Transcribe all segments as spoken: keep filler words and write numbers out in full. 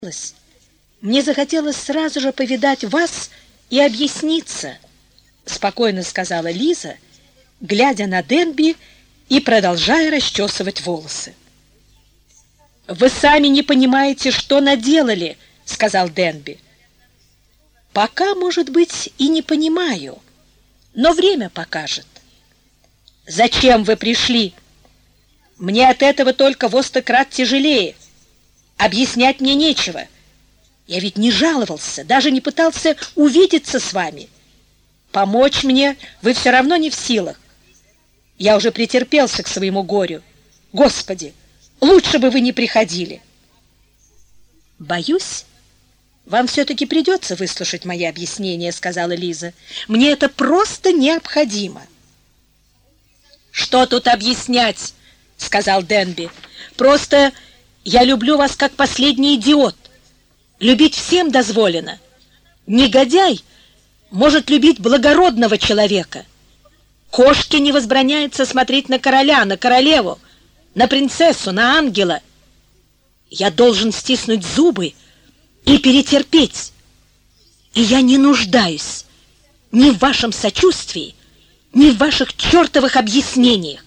Мне захотелось сразу же повидать вас и объясниться, спокойно сказала Лиза, глядя на Денби и продолжая расчесывать волосы. Вы сами не понимаете, что наделали, сказал Денби. Пока, может быть, и не понимаю, но время покажет. Зачем вы пришли? Мне от этого только во сто крат тяжелее. Объяснять мне нечего. Я ведь не жаловался, даже не пытался увидеться с вами. Помочь мне вы все равно не в силах. Я уже претерпелся к своему горю. Господи, лучше бы вы не приходили. Боюсь, вам все-таки придется выслушать мои объяснения, сказала Лиза. Мне это просто необходимо. Что тут объяснять, сказал Денби. Просто я люблю вас как последний идиот. Любить всем дозволено. Негодяй может любить благородного человека. Кошке не возбраняется смотреть на короля, на королеву, на принцессу, на ангела. Я должен стиснуть зубы и перетерпеть. И я не нуждаюсь ни в вашем сочувствии, ни в ваших чертовых объяснениях.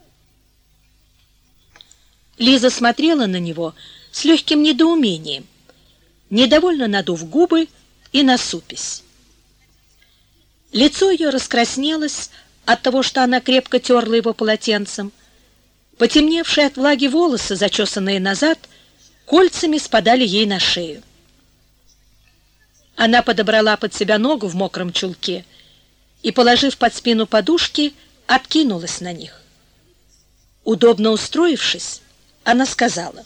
Лиза смотрела на него с легким недоумением, недовольно надув губы и насупясь. Лицо ее раскраснелось от того, что она крепко терла его полотенцем. Потемневшие от влаги волосы, зачесанные назад, кольцами спадали ей на шею. Она подобрала под себя ногу в мокром чулке и, положив под спину подушки, откинулась на них. Удобно устроившись, она сказала: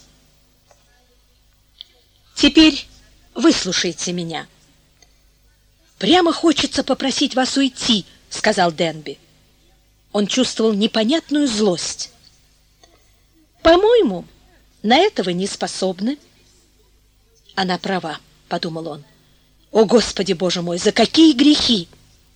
«Теперь выслушайте меня». «Прямо хочется попросить вас уйти», — сказал Денби. Он чувствовал непонятную злость. «По-моему, на это вы не способны». «Она права», — подумал он. «О, Господи, Боже мой, за какие грехи!»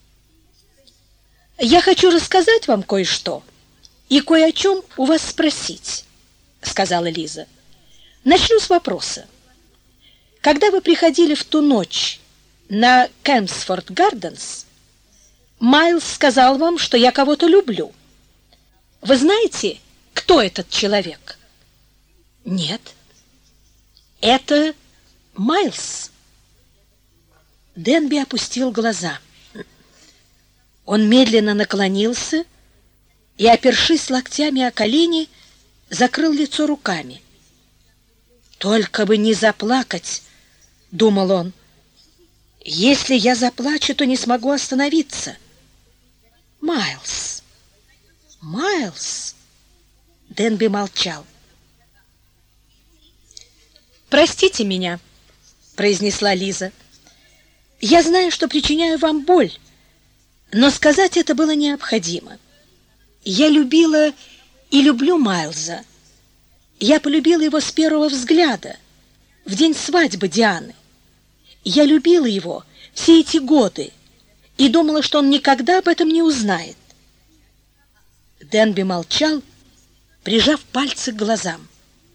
«Я хочу рассказать вам кое-что и кое о чем у вас спросить», — сказала Лиза. «Начну с вопроса. Когда вы приходили в ту ночь на Кемпсфорд Гарденс, Майлз сказал вам, что я кого-то люблю. Вы знаете, кто этот человек?» «Нет». «Это Майлз». Денби опустил глаза. Он медленно наклонился и, опершись локтями о колени, закрыл лицо руками. «Только бы не заплакать», — думал он. «Если я заплачу, то не смогу остановиться». «Майлз! Майлз!» Денби молчал. «Простите меня», — произнесла Лиза. «Я знаю, что причиняю вам боль, но сказать это было необходимо. Я любила и люблю Майлза. Я полюбила его с первого взгляда, в день свадьбы Дианы. Я любила его все эти годы и думала, что он никогда об этом не узнает». Денби молчал, прижав пальцы к глазам.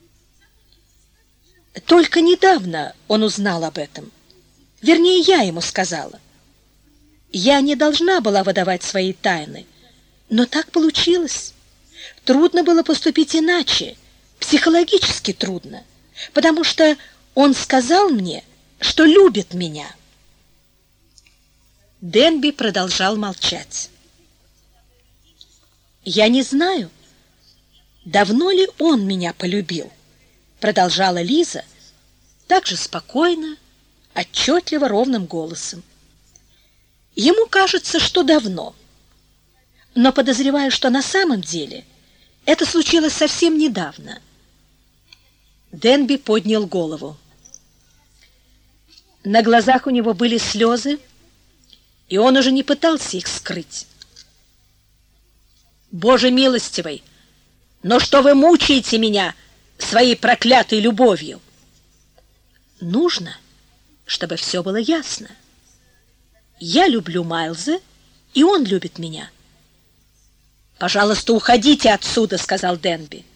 «Только недавно он узнал об этом. Вернее, я ему сказала. Я не должна была выдавать свои тайны, но так получилось. Трудно было поступить иначе, психологически трудно, потому что он сказал мне, что любит меня». Денби продолжал молчать. «Я не знаю, давно ли он меня полюбил», продолжала Лиза, так же спокойно, отчетливо, ровным голосом. «Ему кажется, что давно, но подозреваю, что на самом деле это случилось совсем недавно». Денби поднял голову. На глазах у него были слезы, и он уже не пытался их скрыть. «Боже милостивый, но что вы мучаете меня своей проклятой любовью?» «Нужно, чтобы все было ясно. Я люблю Майлза, и он любит меня». «Пожалуйста, уходите отсюда», — сказал Денби.